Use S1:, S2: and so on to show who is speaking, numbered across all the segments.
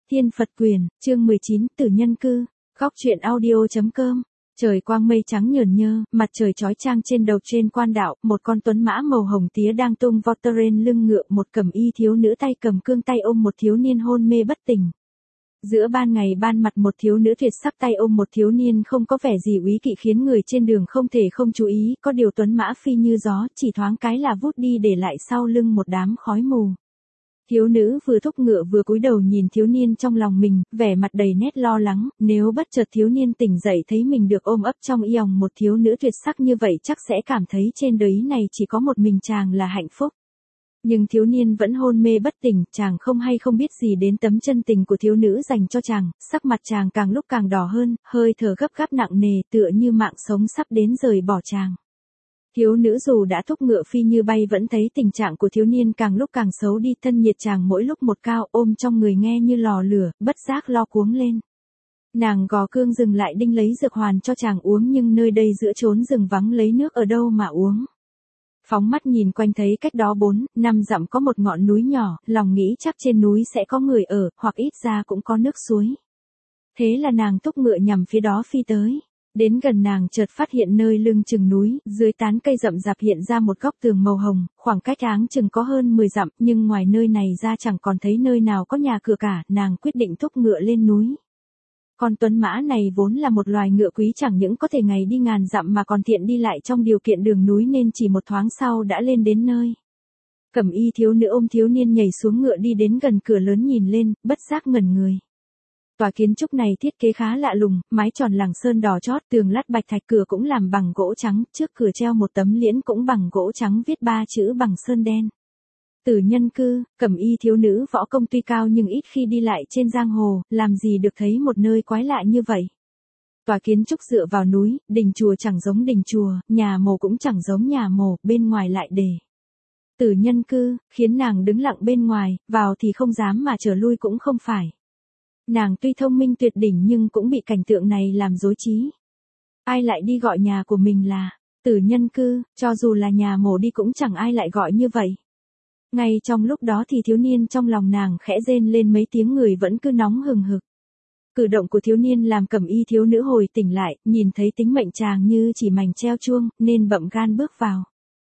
S1: Thiên Phật Quyền, chương 19, Tử Nhân Cư, góc truyện audio.com. Trời quang mây trắng nhờn nhơ, mặt trời chói chang trên đầu trên quan đạo, một con tuấn mã màu hồng tía đang tung vọt trên lưng ngựa, một cẩm y thiếu nữ tay cầm cương tay ôm một thiếu niên hôn mê bất tỉnh. Giữa ban ngày ban mặt một thiếu nữ tuyệt sắc tay ôm một thiếu niên không có vẻ gì úy kỵ khiến người trên đường không thể không chú ý, có điều tuấn mã phi như gió, chỉ thoáng cái là vút đi để lại sau lưng một đám khói mù. Thiếu nữ vừa thúc ngựa vừa cúi đầu nhìn thiếu niên trong lòng mình, vẻ mặt đầy nét lo lắng, nếu bất chợt thiếu niên tỉnh dậy thấy mình được ôm ấp trong y òng một thiếu nữ tuyệt sắc như vậy chắc sẽ cảm thấy trên đời này chỉ có một mình chàng là hạnh phúc. Nhưng thiếu niên vẫn hôn mê bất tỉnh, chàng không hay không biết gì đến tấm chân tình của thiếu nữ dành cho chàng, sắc mặt chàng càng lúc càng đỏ hơn, hơi thở gấp gáp nặng nề tựa như mạng sống sắp đến rời bỏ chàng. Thiếu nữ dù đã thúc ngựa phi như bay vẫn thấy tình trạng của thiếu niên càng lúc càng xấu đi, thân nhiệt chàng mỗi lúc một cao, ôm trong người nghe như lò lửa, bất giác lo cuống lên. Nàng gò cương dừng lại đinh lấy dược hoàn cho chàng uống, nhưng nơi đây giữa chốn rừng vắng lấy nước ở đâu mà uống. Phóng mắt nhìn quanh thấy cách đó 4-5 dặm có một ngọn núi nhỏ, lòng nghĩ chắc trên núi sẽ có người ở, hoặc ít ra cũng có nước suối. Thế là nàng thúc ngựa nhằm phía đó phi tới. Đến gần nàng chợt phát hiện nơi lưng chừng núi, dưới tán cây rậm rạp hiện ra một góc tường màu hồng, khoảng cách áng chừng có hơn 10 dặm, nhưng ngoài nơi này ra chẳng còn thấy nơi nào có nhà cửa cả, nàng quyết định thúc ngựa lên núi. Con tuấn mã này vốn là một loài ngựa quý, chẳng những có thể ngày đi ngàn dặm mà còn tiện đi lại trong điều kiện đường núi, nên chỉ một thoáng sau đã lên đến nơi. Cẩm y thiếu nữ ôm thiếu niên nhảy xuống ngựa đi đến gần cửa lớn nhìn lên, bất giác ngẩn người. Tòa kiến trúc này thiết kế khá lạ lùng, mái tròn làng sơn đỏ chót, tường lát bạch thạch, cửa cũng làm bằng gỗ trắng, trước cửa treo một tấm liễn cũng bằng gỗ trắng viết 3 chữ bằng sơn đen. Tử Nhân Cư. Cẩm y thiếu nữ võ công tuy cao nhưng ít khi đi lại trên giang hồ, làm gì được thấy một nơi quái lạ như vậy. Tòa kiến trúc dựa vào núi, đình chùa chẳng giống đình chùa, nhà mồ cũng chẳng giống nhà mồ, bên ngoài lại đề Tử Nhân Cư, khiến nàng đứng lặng bên ngoài, vào thì không dám mà trở lui cũng không phải. Nàng tuy thông minh tuyệt đỉnh nhưng cũng bị cảnh tượng này làm rối trí. Ai lại đi gọi nhà của mình là Tử Nhân Cư, cho dù là nhà mồ đi cũng chẳng ai lại gọi như vậy. Ngay trong lúc đó thì thiếu niên trong lòng nàng khẽ rên lên mấy tiếng, người vẫn cứ nóng hừng hực. Cử động của thiếu niên làm cẩm y thiếu nữ hồi tỉnh lại, nhìn thấy tính mệnh chàng như chỉ mảnh treo chuông, nên bậm gan bước vào.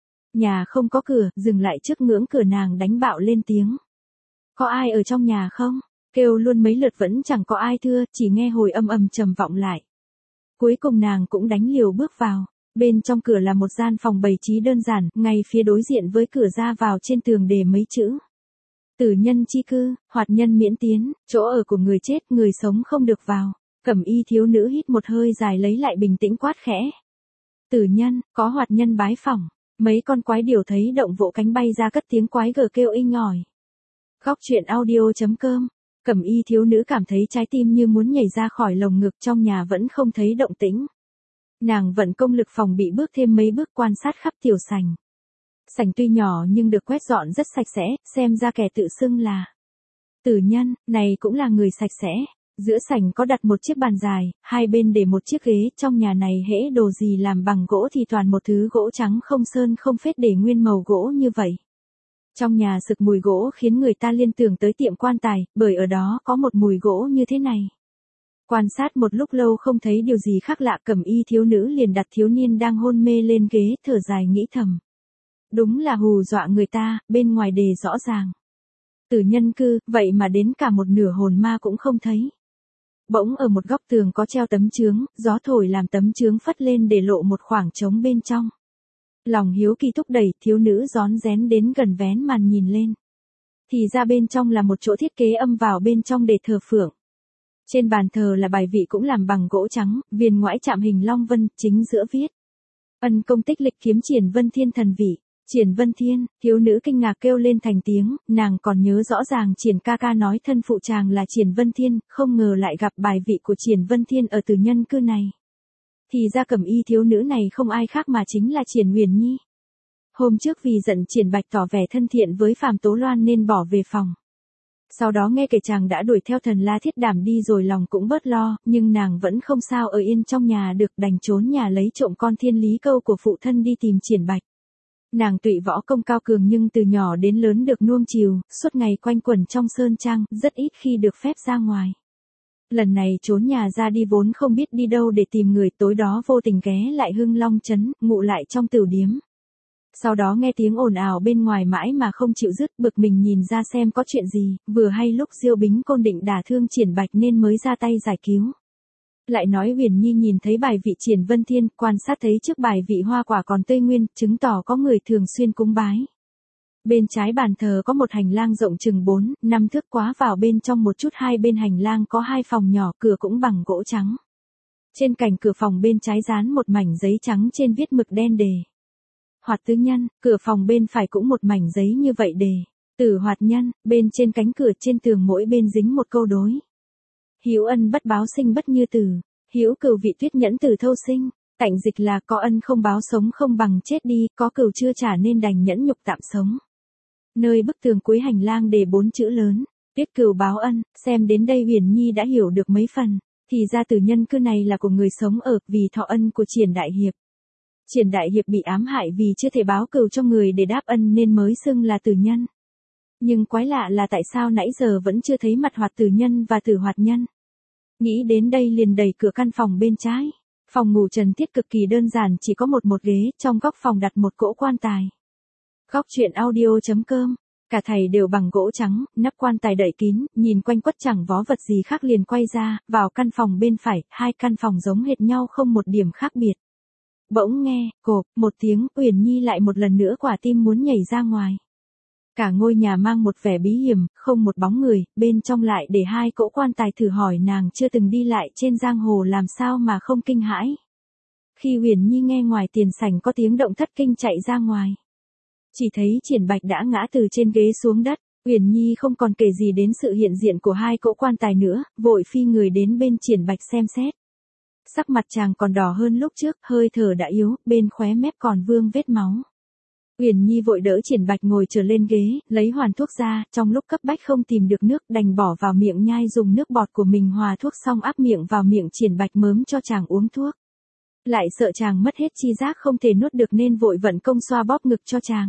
S1: Nhà không có cửa, dừng lại trước ngưỡng cửa nàng đánh bạo lên tiếng. Có ai ở trong nhà không? Kêu luôn mấy lượt vẫn chẳng có ai thưa, chỉ nghe hồi âm ầm trầm vọng lại. Cuối cùng nàng cũng đánh liều bước vào. Bên trong cửa là một gian phòng bày trí đơn giản, ngay phía đối diện với cửa ra vào trên tường đề mấy chữ. Tử nhân chi cư, hoạt nhân miễn tiến, chỗ ở của người chết, người sống không được vào. Cẩm y thiếu nữ hít một hơi dài lấy lại bình tĩnh quát khẽ. Tử nhân, có hoạt nhân bái phỏng. Mấy con quái điểu thấy động vỗ cánh bay ra cất tiếng quái gở kêu inh ỏi. Góc truyện audio.com. Cẩm y thiếu nữ cảm thấy trái tim như muốn nhảy ra khỏi lồng ngực, trong nhà vẫn không thấy động tĩnh. Nàng vận công lực phòng bị bước thêm mấy bước quan sát khắp tiểu sảnh. Sảnh tuy nhỏ nhưng được quét dọn rất sạch sẽ, xem ra kẻ tự xưng là Tử Nhân, này cũng là người sạch sẽ. Giữa sảnh có đặt một chiếc bàn dài, hai bên để một chiếc ghế, trong nhà này hễ đồ gì làm bằng gỗ thì toàn một thứ gỗ trắng không sơn không phết để nguyên màu gỗ như vậy. Trong nhà sực mùi gỗ khiến người ta liên tưởng tới tiệm quan tài, bởi ở đó có một mùi gỗ như thế này. Quan sát một lúc lâu không thấy điều gì khác lạ, cẩm y thiếu nữ liền đặt thiếu niên đang hôn mê lên ghế, thở dài nghĩ thầm. Đúng là hù dọa người ta, bên ngoài đề rõ ràng. Tử Nhân Cư, vậy mà đến cả một nửa hồn ma cũng không thấy. Bỗng ở một góc tường có treo tấm chướng, gió thổi làm tấm chướng phất lên để lộ một khoảng trống bên trong. Lòng hiếu kỳ thúc đẩy, thiếu nữ rón rén đến gần vén màn nhìn lên. Thì ra bên trong là một chỗ thiết kế âm vào bên trong để thờ phượng. Trên bàn thờ là bài vị cũng làm bằng gỗ trắng, viên ngoãi chạm hình long vân, chính giữa viết. Ân công tích lịch kiếm Triển Vân Thiên thần vị. Triển Vân Thiên, thiếu nữ kinh ngạc kêu lên thành tiếng, nàng còn nhớ rõ ràng Triển ca ca nói thân phụ chàng là Triển Vân Thiên, không ngờ lại gặp bài vị của Triển Vân Thiên ở Tử Nhân Cư này. Thì ra cẩm y thiếu nữ này không ai khác mà chính là Triển Uyển Nhi. Hôm trước vì giận Triển Bạch tỏ vẻ thân thiện với Phạm Tố Loan nên bỏ về phòng. Sau đó nghe kể chàng đã đuổi theo Thần La Thiết Đảm đi rồi lòng cũng bớt lo, nhưng nàng vẫn không sao ở yên trong nhà được, đành trốn nhà lấy trộm con Thiên Lý Câu của phụ thân đi tìm Triển Bạch. Nàng tụy võ công cao cường nhưng từ nhỏ đến lớn được nuông chiều, suốt ngày quanh quẩn trong sơn trang, rất ít khi được phép ra ngoài. Lần này trốn nhà ra đi vốn không biết đi đâu để tìm người, tối đó vô tình ghé lại Hưng Long trấn, ngụ lại trong tửu điếm. Sau đó nghe tiếng ồn ào bên ngoài mãi mà không chịu dứt, bực mình nhìn ra xem có chuyện gì, vừa hay lúc Diêu Bính Côn định đả thương Triển Bạch nên mới ra tay giải cứu. Lại nói Huyền Nhi nhìn thấy bài vị Triển Vân Thiên, quan sát thấy trước bài vị hoa quả còn tươi nguyên, chứng tỏ có người thường xuyên cúng bái. Bên trái bàn thờ có một hành lang rộng chừng 4-5 thước, quá vào bên trong một chút, hai bên hành lang có 2 phòng nhỏ, cửa cũng bằng gỗ trắng. Trên cạnh cửa phòng bên trái dán một mảnh giấy trắng trên viết mực đen đề Hoạt tứ nhân, cửa phòng bên phải cũng một mảnh giấy như vậy đề Tử hoạt nhân, bên trên cánh cửa trên tường mỗi bên dính một câu đối. Hữu ân bất báo sinh bất như tử, hữu cừu vị tuyết nhẫn tử thâu sinh. Tạnh dịch là có ân không báo sống không bằng chết đi, có cừu chưa trả nên đành nhẫn nhục tạm sống. Nơi bức tường cuối hành lang đề 4 chữ lớn, tuyết cừu báo ân. Xem đến đây Huyền Nhi đã hiểu được mấy phần, thì ra tử nhân cư này là của người sống ở, vì thọ ân của Triển Đại Hiệp. Triển Đại Hiệp bị ám hại vì chưa thể báo cừu cho người để đáp ân nên mới xưng là tử nhân. Nhưng quái lạ là tại sao nãy giờ vẫn chưa thấy mặt Hoạt tử nhân và Tử hoạt nhân. Nghĩ đến đây liền đẩy cửa căn phòng bên trái. Phòng ngủ trần thiết cực kỳ đơn giản, chỉ có một ghế, trong góc phòng đặt một cỗ quan tài. Góc truyện audio.com. Cả thầy đều bằng gỗ trắng, nắp quan tài đậy kín, nhìn quanh quất chẳng vó vật gì khác liền quay ra, vào căn phòng bên phải, 2 căn phòng giống hệt nhau không một điểm khác biệt. Bỗng nghe, cộp, một tiếng, Uyển Nhi lại một lần nữa quả tim muốn nhảy ra ngoài. Cả ngôi nhà mang một vẻ bí hiểm, không một bóng người, bên trong lại để 2 cỗ quan tài, thử hỏi nàng chưa từng đi lại trên giang hồ làm sao mà không kinh hãi. Khi Uyển Nhi nghe ngoài tiền sảnh có tiếng động thất kinh chạy ra ngoài. Chỉ thấy Triển Bạch đã ngã từ trên ghế xuống đất, Uyển Nhi không còn kể gì đến sự hiện diện của 2 cỗ quan tài nữa, vội phi người đến bên Triển Bạch xem xét. Sắc mặt chàng còn đỏ hơn lúc trước, hơi thở đã yếu, bên khóe mép còn vương vết máu. Uyển Nhi vội đỡ Triển Bạch ngồi trở lên ghế, lấy hoàn thuốc ra, trong lúc cấp bách không tìm được nước đành bỏ vào miệng nhai, dùng nước bọt của mình hòa thuốc xong áp miệng vào miệng Triển Bạch mớm cho chàng uống thuốc. Lại sợ chàng mất hết chi giác không thể nuốt được nên vội vận công xoa bóp ngực cho chàng.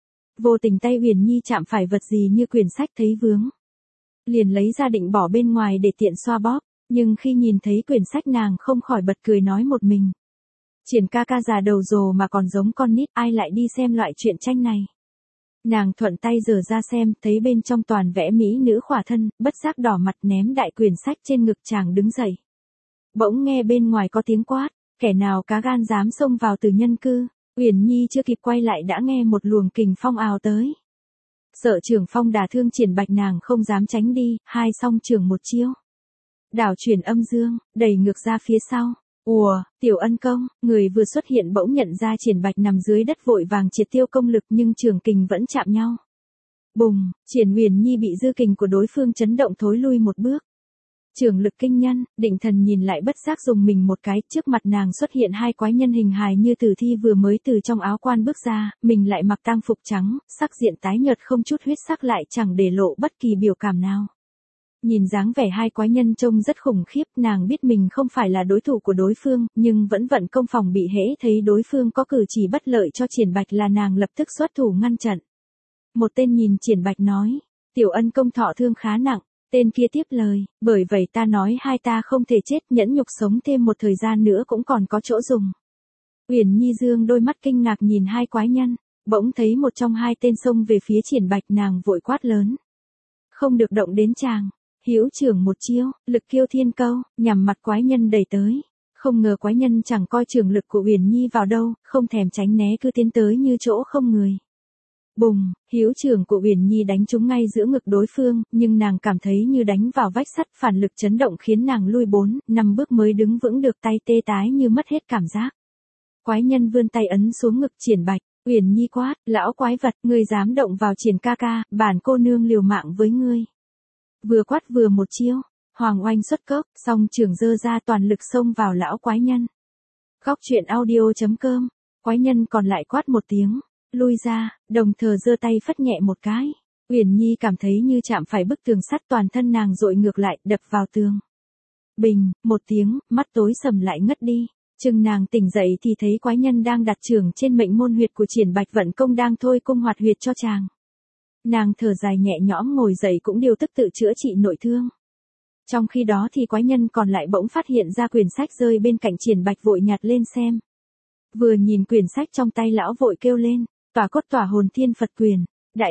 S1: Vô tình tay Uyển Nhi chạm phải vật gì như quyển sách thấy vướng. Liền lấy ra định bỏ bên ngoài để tiện xoa bóp, nhưng khi nhìn thấy quyển sách nàng không khỏi bật cười nói một mình. Triển ca ca già đầu rồ mà còn giống con nít, ai lại đi xem loại truyện tranh này. Nàng thuận tay giở ra xem, thấy bên trong toàn vẽ mỹ nữ khỏa thân, bất giác đỏ mặt ném đại quyển sách trên ngực chàng đứng dậy. Bỗng nghe bên ngoài có tiếng quát, kẻ nào cá gan dám xông vào tử nhân cư. Uyển Nhi chưa kịp quay lại đã nghe một luồng kình phong ào tới. Sợ trưởng phong đả thương Triển Bạch nàng không dám tránh đi, 2 song trường một chiêu. Đảo chuyển âm dương, đẩy ngược ra phía sau. Ùa, Tiểu Ân công, người vừa xuất hiện bỗng nhận ra Triển Bạch nằm dưới đất vội vàng triệt tiêu công lực nhưng trường kình vẫn chạm nhau. Bùng, Triển Uyển Nhi bị dư kình của đối phương chấn động thối lui một bước. Trường lực kinh nhân, định thần nhìn lại bất giác dùng mình một cái, trước mặt nàng xuất hiện 2 quái nhân hình hài như tử thi vừa mới từ trong áo quan bước ra, mình lại mặc tang phục trắng, sắc diện tái nhợt không chút huyết sắc, lại chẳng để lộ bất kỳ biểu cảm nào. Nhìn dáng vẻ 2 quái nhân trông rất khủng khiếp, nàng biết mình không phải là đối thủ của đối phương, nhưng vẫn vận công phòng bị, hễ thấy đối phương có cử chỉ bất lợi cho Triển Bạch là nàng lập tức xuất thủ ngăn chặn. Một tên nhìn Triển Bạch nói, Tiểu Ân công thọ thương khá nặng. Tên kia tiếp lời, bởi vậy ta nói hai ta không thể chết, nhẫn nhục sống thêm một thời gian nữa cũng còn có chỗ dùng. Uyển Nhi dương đôi mắt kinh ngạc nhìn 2 quái nhân, bỗng thấy một trong 2 tên xông về phía Triển Bạch, nàng vội quát lớn. Không được động đến chàng. Hữu trưởng một chiêu, lực kiêu thiên câu, nhằm mặt quái nhân đẩy tới. Không ngờ quái nhân chẳng coi trường lực của Uyển Nhi vào đâu, không thèm tránh né cứ tiến tới như chỗ không người. Bùng, hữu trưởng của Uyển Nhi đánh trúng ngay giữa ngực đối phương, nhưng nàng cảm thấy như đánh vào vách sắt, phản lực chấn động khiến nàng lui 4-5 bước mới đứng vững được, tay tê tái như mất hết cảm giác. Quái nhân vươn tay ấn xuống ngực Triển Bạch, Uyển Nhi quát, lão quái vật, ngươi dám động vào Triển ca ca, bản cô nương liều mạng với ngươi. Vừa quát vừa một chiêu, Hoàng Oanh xuất cốc, song trường giơ ra toàn lực xông vào lão quái nhân. Góc truyện audio.com, quái nhân còn lại quát một tiếng. Lui ra, đồng thời giơ tay phất nhẹ một cái. Uyển Nhi cảm thấy như chạm phải bức tường sắt, toàn thân nàng dội ngược lại, đập vào tường. Bình, một tiếng, mắt tối sầm lại ngất đi. Chừng nàng tỉnh dậy thì thấy quái nhân đang đặt chưởng trên mệnh môn huyệt của Triển Bạch vận công đang thôi cung hoạt huyệt cho chàng. Nàng thở dài nhẹ nhõm ngồi dậy cũng điều tức tự chữa trị nội thương. Trong khi đó thì quái nhân còn lại bỗng phát hiện ra quyển sách rơi bên cạnh Triển Bạch vội nhặt lên xem. Vừa nhìn quyển sách trong tay lão vội kêu lên, tỏa cốt tỏa hồn thiên Phật quyền,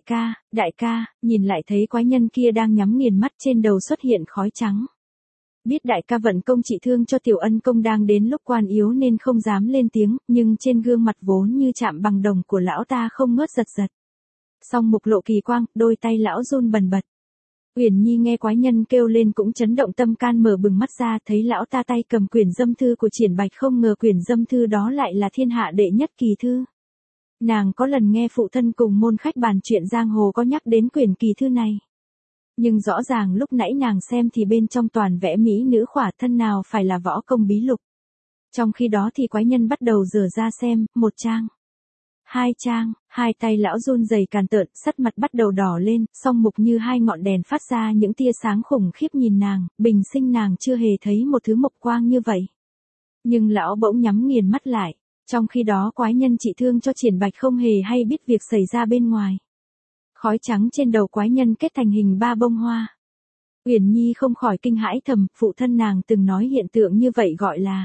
S1: đại ca, nhìn lại thấy quái nhân kia đang nhắm nghiền mắt trên đầu xuất hiện khói trắng. Biết đại ca vận công trị thương cho tiểu ân công đang đến lúc quan yếu nên không dám lên tiếng, nhưng trên gương mặt vốn như chạm bằng đồng của lão ta không ngớt giật giật. Song mục lộ kỳ quang, đôi tay lão run bần bật. Uyển Nhi nghe quái nhân kêu lên cũng chấn động tâm can mở bừng mắt ra thấy lão ta tay cầm quyển dâm thư của Triển Bạch, không ngờ quyển dâm thư đó lại là thiên hạ đệ nhất kỳ thư. Nàng có lần nghe phụ thân cùng môn khách bàn chuyện giang hồ có nhắc đến quyển kỳ thư này. Nhưng rõ ràng lúc nãy nàng xem thì bên trong toàn vẽ mỹ nữ khỏa thân nào phải là võ công bí lục. Trong khi đó thì quái nhân bắt đầu dở ra xem, một trang. Hai trang, hai tay lão run rẩy càn tợn, sắc mặt bắt đầu đỏ lên, song mục như hai ngọn đèn phát ra những tia sáng khủng khiếp nhìn nàng, bình sinh nàng chưa hề thấy một thứ mộc quang như vậy. Nhưng lão bỗng nhắm nghiền mắt lại, trong khi đó quái nhân trị thương cho Triển Bạch không hề hay biết việc xảy ra bên ngoài. Khói trắng trên đầu quái nhân kết thành hình ba bông hoa. Uyển Nhi không khỏi kinh hãi thầm, phụ thân nàng từng nói hiện tượng như vậy gọi là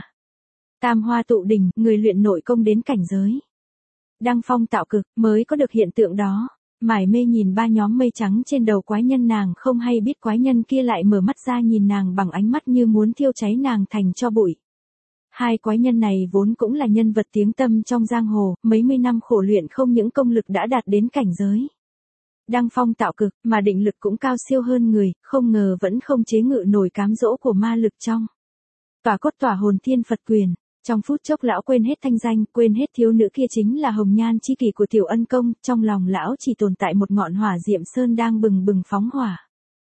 S1: tam hoa tụ đỉnh, người luyện nội công đến cảnh giới đăng phong tạo cực mới có được hiện tượng đó. Mải mê nhìn ba nhóm mây trắng trên đầu quái nhân, nàng không hay biết quái nhân kia lại mở mắt ra nhìn nàng bằng ánh mắt như muốn thiêu cháy nàng thành tro bụi. Hai quái nhân này vốn cũng là nhân vật tiếng tăm trong giang hồ, mấy mươi năm khổ luyện không những công lực đã đạt đến cảnh giới đăng phong tạo cực, mà định lực cũng cao siêu hơn người, không ngờ vẫn không chế ngự nổi cám dỗ của ma lực trong tỏa cốt tỏa hồn thiên Phật quyền. Trong phút chốc lão quên hết thanh danh, quên hết thiếu nữ kia chính là hồng nhan chi kỷ của tiểu ân công, trong lòng lão chỉ tồn tại một ngọn hỏa diệm sơn đang bừng bừng phóng hỏa.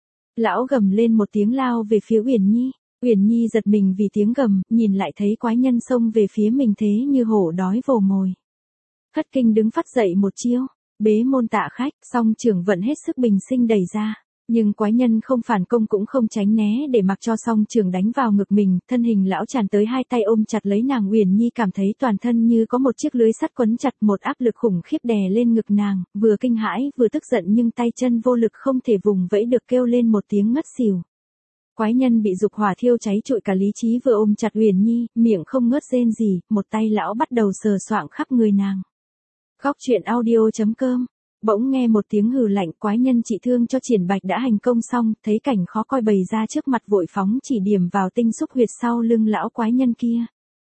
S1: Lão gầm lên một tiếng lao về phía Uyển Nhi. Uyển Nhi giật mình vì tiếng gầm, nhìn lại thấy quái nhân xông về phía mình thế như hổ đói vồ mồi. Thất kinh đứng phát dậy một chiêu, bế môn tạ khách, song trưởng vận hết sức bình sinh đẩy ra. Nhưng quái nhân không phản công cũng không tránh né để mặc cho song trường đánh vào ngực mình, thân hình lão tràn tới hai tay ôm chặt lấy nàng. Uyển Nhi cảm thấy toàn thân như có một chiếc lưới sắt quấn chặt, một áp lực khủng khiếp đè lên ngực nàng, vừa kinh hãi vừa tức giận nhưng tay chân vô lực không thể vùng vẫy được, kêu lên một tiếng ngất xỉu. Quái nhân bị dục hỏa thiêu cháy trụi cả lý trí, vừa ôm chặt Uyển Nhi, miệng không ngớt rên rỉ, một tay lão bắt đầu sờ soạng khắp người nàng. Góc truyện audio.com. Bỗng nghe một tiếng hừ lạnh, quái nhân trị thương cho Triển Bạch đã hành công xong, thấy cảnh khó coi bày ra trước mặt vội phóng chỉ điểm vào tinh xúc huyệt sau lưng lão quái nhân kia.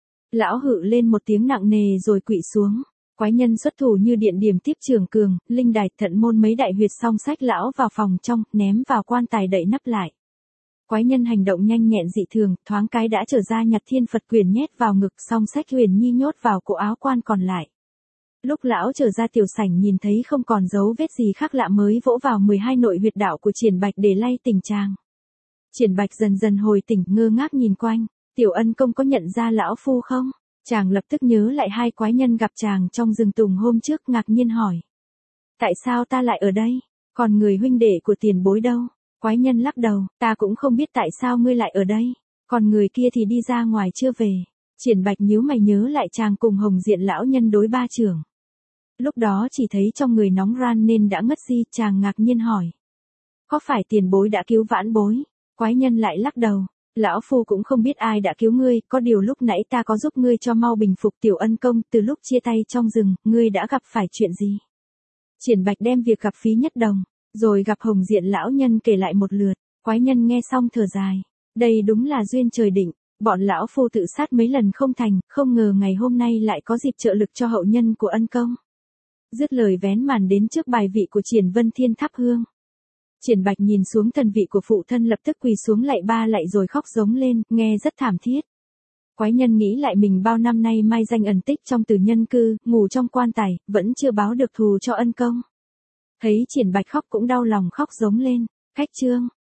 S1: Lão hự lên một tiếng nặng nề rồi quỵ xuống. Quái nhân xuất thủ như điện điểm tiếp trường cường, linh đài, thận môn mấy đại huyệt xong xách lão vào phòng trong, ném vào quan tài đậy nắp lại. Quái nhân hành động nhanh nhẹn dị thường, thoáng cái đã trở ra nhặt thiên Phật quyền nhét vào ngực, xong xách Uyển Nhi nhốt vào cổ áo quan còn lại. Lúc lão trở ra tiểu sảnh nhìn thấy không còn dấu vết gì khác lạ mới vỗ vào 12 nội huyệt đạo của Triển Bạch để lay tỉnh chàng. Triển Bạch dần dần hồi tỉnh, ngơ ngác nhìn quanh, tiểu ân công có nhận ra lão phu không? Chàng lập tức nhớ lại hai quái nhân gặp chàng trong rừng tùng hôm trước, ngạc nhiên hỏi. Tại sao ta lại ở đây? Còn người huynh đệ của tiền bối đâu? Quái nhân lắc đầu, ta cũng không biết tại sao ngươi lại ở đây. Còn người kia thì đi ra ngoài chưa về. Triển Bạch nhíu mày nhớ lại chàng cùng Hồng Diện lão nhân đối ba trưởng. Lúc đó chỉ thấy trong người nóng ran nên đã ngất đi, chàng ngạc nhiên hỏi. Có phải tiền bối đã cứu vãn bối? Quái nhân lại lắc đầu. Lão phu cũng không biết ai đã cứu ngươi, có điều lúc nãy ta có giúp ngươi cho mau bình phục tiểu ân công, từ lúc chia tay trong rừng, ngươi đã gặp phải chuyện gì? Triển Bạch đem việc gặp Phí Nhất Đồng, rồi gặp Hồng Diện lão nhân kể lại một lượt. Quái nhân nghe xong thở dài. Đây đúng là duyên trời định. Bọn lão phu tự sát mấy lần không thành, không ngờ ngày hôm nay lại có dịp trợ lực cho hậu nhân của ân công. Dứt lời vén màn đến trước bài vị của Triển Vân Thiên thắp hương. Triển Bạch nhìn xuống thần vị của phụ thân, lập tức quỳ xuống lạy ba lạy rồi khóc giống lên, nghe rất thảm thiết. Quái nhân nghĩ lại mình bao năm nay mai danh ẩn tích trong tử nhân cư, ngủ trong quan tài, vẫn chưa báo được thù cho ân công. Thấy Triển Bạch khóc cũng đau lòng khóc giống lên. Khách chương.